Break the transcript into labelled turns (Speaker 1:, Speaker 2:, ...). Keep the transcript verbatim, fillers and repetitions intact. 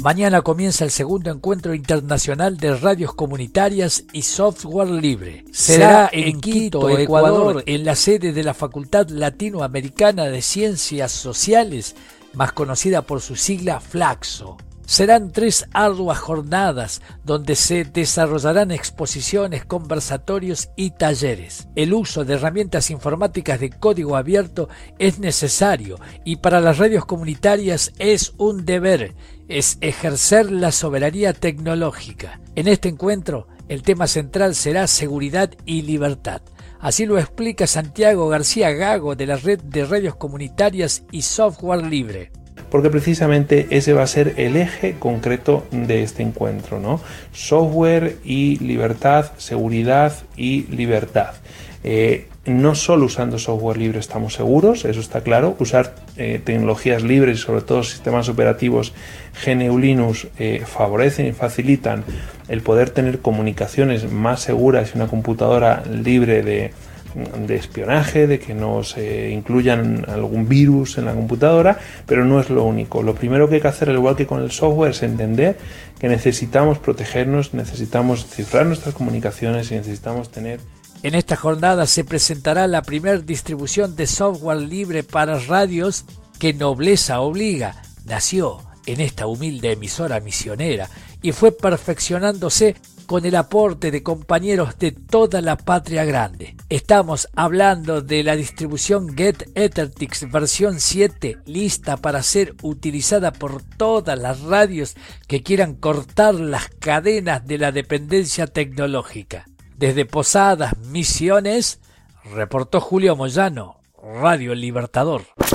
Speaker 1: Mañana comienza el segundo encuentro internacional de radios comunitarias y software libre. Será en Quito, Ecuador, en la sede de la Facultad Latinoamericana de Ciencias Sociales, más conocida por su sigla FLACSO. Serán tres arduas jornadas donde se desarrollarán exposiciones, conversatorios y talleres. El uso de herramientas informáticas de código abierto es necesario y para las radios comunitarias es un deber, es ejercer la soberanía tecnológica. En este encuentro, el tema central será seguridad y libertad. Así lo explica Santiago García Gago de la Red de Radios Comunitarias y Software Libre.
Speaker 2: Porque precisamente ese va a ser el eje concreto de este encuentro, ¿no? Software y libertad, seguridad y libertad. Eh, no solo usando software libre estamos seguros, eso está claro. Usar eh, tecnologías libres y sobre todo sistemas operativos G N U Linux eh, favorecen y facilitan el poder tener comunicaciones más seguras y una computadora libre de de espionaje, de que nos eh, incluyan algún virus en la computadora, pero no es lo único. Lo primero que hay que hacer, al igual que con el software, es entender que necesitamos protegernos, necesitamos cifrar nuestras comunicaciones y necesitamos tener...
Speaker 1: En esta jornada se presentará la primera distribución de software libre para radios que Nobleza Obliga nació en esta humilde emisora misionera y fue perfeccionándose con el aporte de compañeros de toda la patria grande. Estamos hablando de la distribución GetEtherTix versión siete, lista para ser utilizada por todas las radios que quieran cortar las cadenas de la dependencia tecnológica. Desde Posadas, Misiones, reportó Julio Moyano, Radio Libertador.